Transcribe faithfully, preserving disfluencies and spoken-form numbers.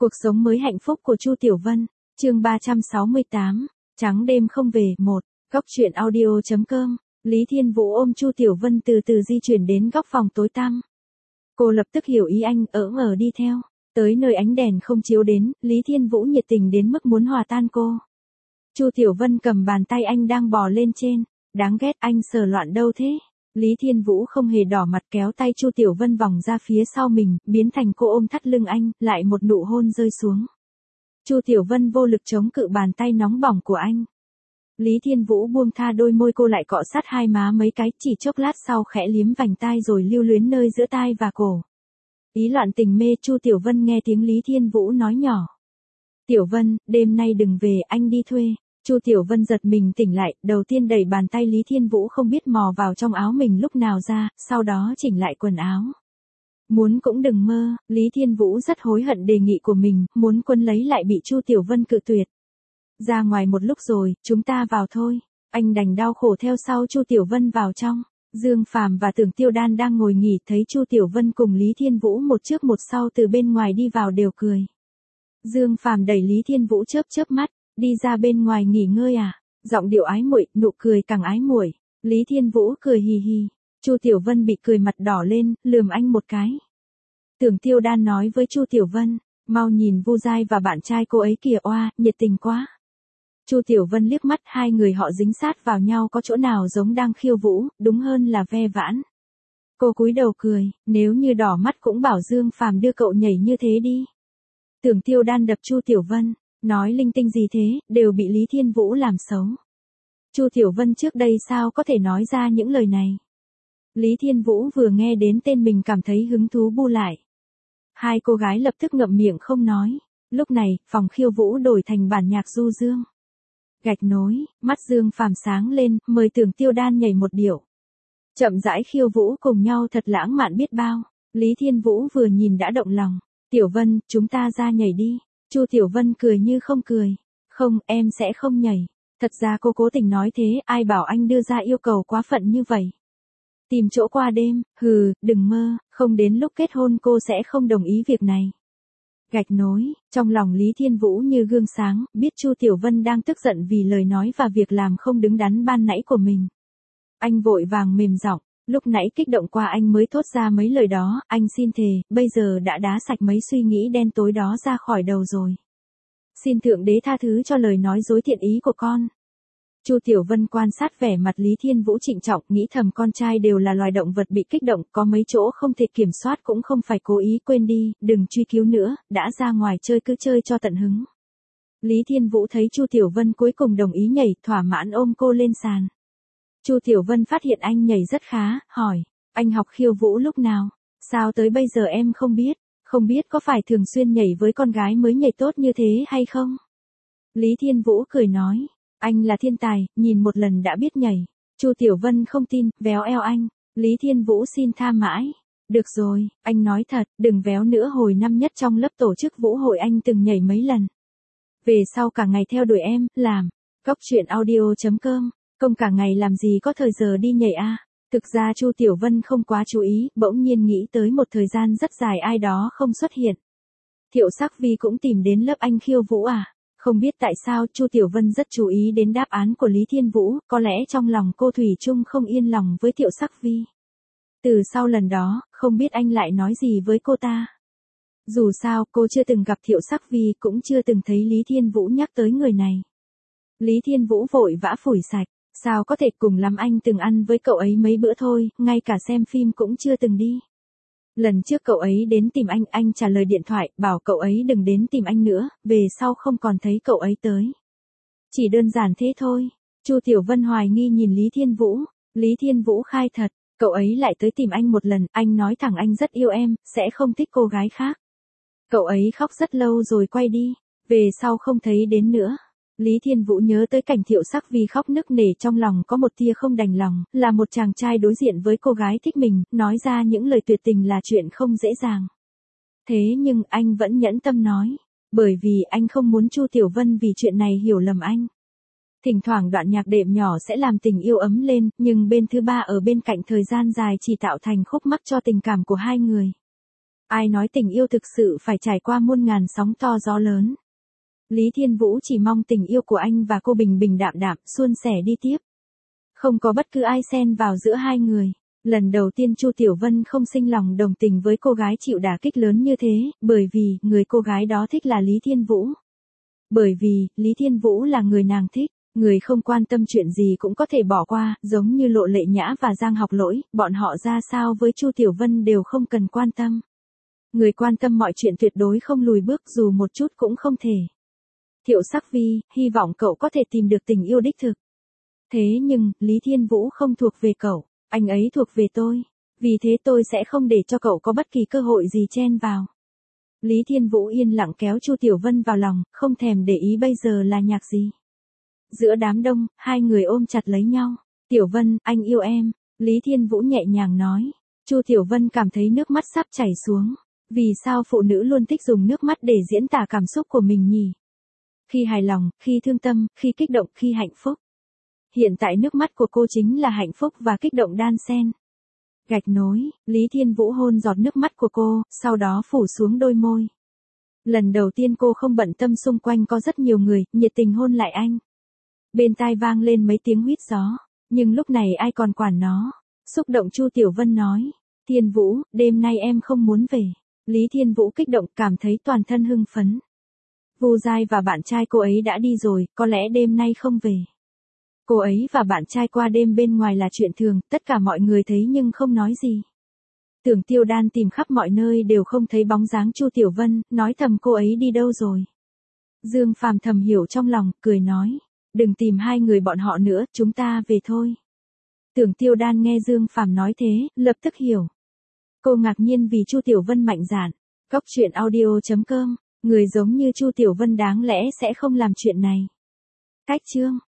Cuộc sống mới hạnh phúc của Chu Tiểu Vân, chương ba trăm sáu mươi tám, trắng đêm không về, một, góc truyện audio chấm com, Lý Thiên Vũ ôm Chu Tiểu Vân từ từ di chuyển đến góc phòng tối tăm. Cô lập tức hiểu ý anh, ỡ ngờ đi theo. Tới nơi ánh đèn không chiếu đến, Lý Thiên Vũ nhiệt tình đến mức muốn hòa tan cô. Chu Tiểu Vân cầm bàn tay anh đang bò lên trên, đáng ghét, anh sờ loạn đâu thế? Lý Thiên Vũ không hề đỏ mặt, kéo tay Chu Tiểu Vân vòng ra phía sau mình, biến thành cô ôm thắt lưng anh, lại một nụ hôn rơi xuống. Chu Tiểu Vân vô lực chống cự bàn tay nóng bỏng của anh. Lý Thiên Vũ buông tha đôi môi cô, lại cọ sát hai má mấy cái, chỉ chốc lát sau khẽ liếm vành tai rồi lưu luyến nơi giữa tai và cổ. Ý loạn tình mê, Chu Tiểu Vân nghe tiếng Lý Thiên Vũ nói nhỏ. Tiểu Vân, đêm nay đừng về, anh đi thuê. Chu Tiểu Vân giật mình tỉnh lại, đầu tiên đẩy bàn tay Lý Thiên Vũ không biết mò vào trong áo mình lúc nào ra, sau đó chỉnh lại quần áo. Muốn cũng đừng mơ, Lý Thiên Vũ rất hối hận đề nghị của mình, muốn quấn lấy lại bị Chu Tiểu Vân cự tuyệt. Ra ngoài một lúc rồi, chúng ta vào thôi. Anh đành đau khổ theo sau Chu Tiểu Vân vào trong. Dương Phàm và Tưởng Tiêu Đan đang ngồi nghỉ, thấy Chu Tiểu Vân cùng Lý Thiên Vũ một trước một sau từ bên ngoài đi vào đều cười. Dương Phàm đẩy Lý Thiên Vũ chớp chớp mắt, đi ra bên ngoài nghỉ ngơi à? Giọng điệu ái muội, nụ cười càng ái muội. Lý Thiên Vũ cười hì hì. Chu Tiểu Vân bị cười mặt đỏ lên, lườm anh một cái. Tưởng Tiêu Đan nói với Chu Tiểu Vân, mau nhìn Vu Giai và bạn trai cô ấy kìa, oa, nhiệt tình quá. Chu Tiểu Vân liếc mắt, hai người họ dính sát vào nhau, có chỗ nào giống đang khiêu vũ, đúng hơn là ve vãn. Cô cúi đầu cười, nếu như đỏ mắt cũng bảo Dương Phàm đưa cậu nhảy như thế đi. Tưởng Tiêu Đan đập Chu Tiểu Vân, nói linh tinh gì thế, đều bị Lý Thiên Vũ làm xấu. Chu Tiểu Vân trước đây sao có thể nói ra những lời này. Lý Thiên Vũ vừa nghe đến tên mình cảm thấy hứng thú bu lại. Hai cô gái lập tức ngậm miệng không nói. Lúc này, phòng khiêu vũ đổi thành bản nhạc du dương. Gạch nối, mắt Dương Phàm sáng lên, mời Tưởng Tiêu Đan nhảy một điệu. Chậm rãi khiêu vũ cùng nhau thật lãng mạn biết bao. Lý Thiên Vũ vừa nhìn đã động lòng. Tiểu Vân, chúng ta ra nhảy đi. Chu Tiểu Vân cười như không cười. Không, em sẽ không nhảy. Thật ra cô cố tình nói thế, ai bảo anh đưa ra yêu cầu quá phận như vậy. Tìm chỗ qua đêm, hừ, đừng mơ, không đến lúc kết hôn cô sẽ không đồng ý việc này. Gạch nối, trong lòng Lý Thiên Vũ như gương sáng, biết Chu Tiểu Vân đang tức giận vì lời nói và việc làm không đứng đắn ban nãy của mình. Anh vội vàng mềm giọng, lúc nãy kích động qua anh mới thốt ra mấy lời đó, anh xin thề, bây giờ đã đá sạch mấy suy nghĩ đen tối đó ra khỏi đầu rồi. Xin Thượng Đế tha thứ cho lời nói dối thiện ý của con. Chu Tiểu Vân quan sát vẻ mặt Lý Thiên Vũ trịnh trọng, nghĩ thầm con trai đều là loài động vật bị kích động, có mấy chỗ không thể kiểm soát cũng không phải cố ý, quên đi, đừng truy cứu nữa, đã ra ngoài chơi cứ chơi cho tận hứng. Lý Thiên Vũ thấy Chu Tiểu Vân cuối cùng đồng ý nhảy, thỏa mãn ôm cô lên sàn. Chu Tiểu Vân phát hiện anh nhảy rất khá, hỏi, anh học khiêu vũ lúc nào? Sao tới bây giờ em không biết? Không biết có phải thường xuyên nhảy với con gái mới nhảy tốt như thế hay không? Lý Thiên Vũ cười nói. Anh là thiên tài, nhìn một lần đã biết nhảy. Chu Tiểu Vân không tin, véo eo anh. Lý Thiên Vũ xin tha mãi. Được rồi, anh nói thật, đừng véo nữa, hồi năm nhất trong lớp tổ chức vũ hội anh từng nhảy mấy lần. Về sau cả ngày theo đuổi em, làm. Góc truyện audio chấm com, không cả ngày làm gì có thời giờ đi nhảy a. À. Thực ra Chu Tiểu Vân không quá chú ý, bỗng nhiên nghĩ tới một thời gian rất dài ai đó không xuất hiện. Thiệu Sắc Vi cũng tìm đến lớp anh khiêu vũ à? Không biết tại sao Chu Tiểu Vân rất chú ý đến đáp án của Lý Thiên Vũ, có lẽ trong lòng cô thủy chung không yên lòng với Thiệu Sắc Vi. Từ sau lần đó, không biết anh lại nói gì với cô ta. Dù sao, cô chưa từng gặp Thiệu Sắc Vi, cũng chưa từng thấy Lý Thiên Vũ nhắc tới người này. Lý Thiên Vũ vội vã phủi sạch, sao có thể, cùng lắm anh từng ăn với cậu ấy mấy bữa thôi, ngay cả xem phim cũng chưa từng đi. Lần trước cậu ấy đến tìm anh, anh trả lời điện thoại, bảo cậu ấy đừng đến tìm anh nữa, về sau không còn thấy cậu ấy tới. Chỉ đơn giản thế thôi. Chu Tiểu Vân hoài nghi nhìn Lý Thiên Vũ. Lý Thiên Vũ khai thật, cậu ấy lại tới tìm anh một lần, anh nói thẳng anh rất yêu em, sẽ không thích cô gái khác. Cậu ấy khóc rất lâu rồi quay đi, về sau không thấy đến nữa. Lý Thiên Vũ nhớ tới cảnh Thiệu Sắc Vi khóc nức nở, trong lòng có một tia không đành lòng, là một chàng trai đối diện với cô gái thích mình, nói ra những lời tuyệt tình là chuyện không dễ dàng. Thế nhưng anh vẫn nhẫn tâm nói, bởi vì anh không muốn Chu Tiểu Vân vì chuyện này hiểu lầm anh. Thỉnh thoảng đoạn nhạc đệm nhỏ sẽ làm tình yêu ấm lên, nhưng bên thứ ba ở bên cạnh thời gian dài chỉ tạo thành khúc mắc cho tình cảm của hai người. Ai nói tình yêu thực sự phải trải qua muôn ngàn sóng to gió lớn. Lý Thiên Vũ chỉ mong tình yêu của anh và cô bình bình đạm đạm, suôn sẻ đi tiếp. Không có bất cứ ai xen vào giữa hai người. Lần đầu tiên Chu Tiểu Vân không sinh lòng đồng tình với cô gái chịu đả kích lớn như thế, bởi vì người cô gái đó thích là Lý Thiên Vũ. Bởi vì, Lý Thiên Vũ là người nàng thích, người không quan tâm chuyện gì cũng có thể bỏ qua, giống như Lộ Lệ Nhã và Giang Học Lỗi, bọn họ ra sao với Chu Tiểu Vân đều không cần quan tâm. Người quan tâm mọi chuyện tuyệt đối không lùi bước dù một chút cũng không thể. Thiệu Sắc Vi, hy vọng cậu có thể tìm được tình yêu đích thực. Thế nhưng, Lý Thiên Vũ không thuộc về cậu, anh ấy thuộc về tôi. Vì thế tôi sẽ không để cho cậu có bất kỳ cơ hội gì chen vào. Lý Thiên Vũ yên lặng kéo Chu Tiểu Vân vào lòng, không thèm để ý bây giờ là nhạc gì. Giữa đám đông, hai người ôm chặt lấy nhau. Tiểu Vân, anh yêu em. Lý Thiên Vũ nhẹ nhàng nói. Chu Tiểu Vân cảm thấy nước mắt sắp chảy xuống. Vì sao phụ nữ luôn thích dùng nước mắt để diễn tả cảm xúc của mình nhỉ? Khi hài lòng, khi thương tâm, khi kích động, khi hạnh phúc. Hiện tại nước mắt của cô chính là hạnh phúc và kích động đan xen. Gạch nối, Lý Thiên Vũ hôn giọt nước mắt của cô, sau đó phủ xuống đôi môi. Lần đầu tiên cô không bận tâm xung quanh có rất nhiều người, nhiệt tình hôn lại anh. Bên tai vang lên mấy tiếng huýt gió, nhưng lúc này ai còn quản nó. Xúc động Chu Tiểu Vân nói, Thiên Vũ, đêm nay em không muốn về. Lý Thiên Vũ kích động, cảm thấy toàn thân hưng phấn. Vu Giai và bạn trai cô ấy đã đi rồi, có lẽ đêm nay không về. Cô ấy và bạn trai qua đêm bên ngoài là chuyện thường, tất cả mọi người thấy nhưng không nói gì. Tưởng Tiêu Đan tìm khắp mọi nơi đều không thấy bóng dáng Chu Tiểu Vân, nói thầm cô ấy đi đâu rồi. Dương Phàm thầm hiểu trong lòng, cười nói, đừng tìm hai người bọn họ nữa, chúng ta về thôi. Tưởng Tiêu Đan nghe Dương Phàm nói thế, lập tức hiểu. Cô ngạc nhiên vì Chu Tiểu Vân mạnh dạn. Góc truyện audio chấm com, người giống như Chu Tiểu Vân đáng lẽ sẽ không làm chuyện này. Cách chương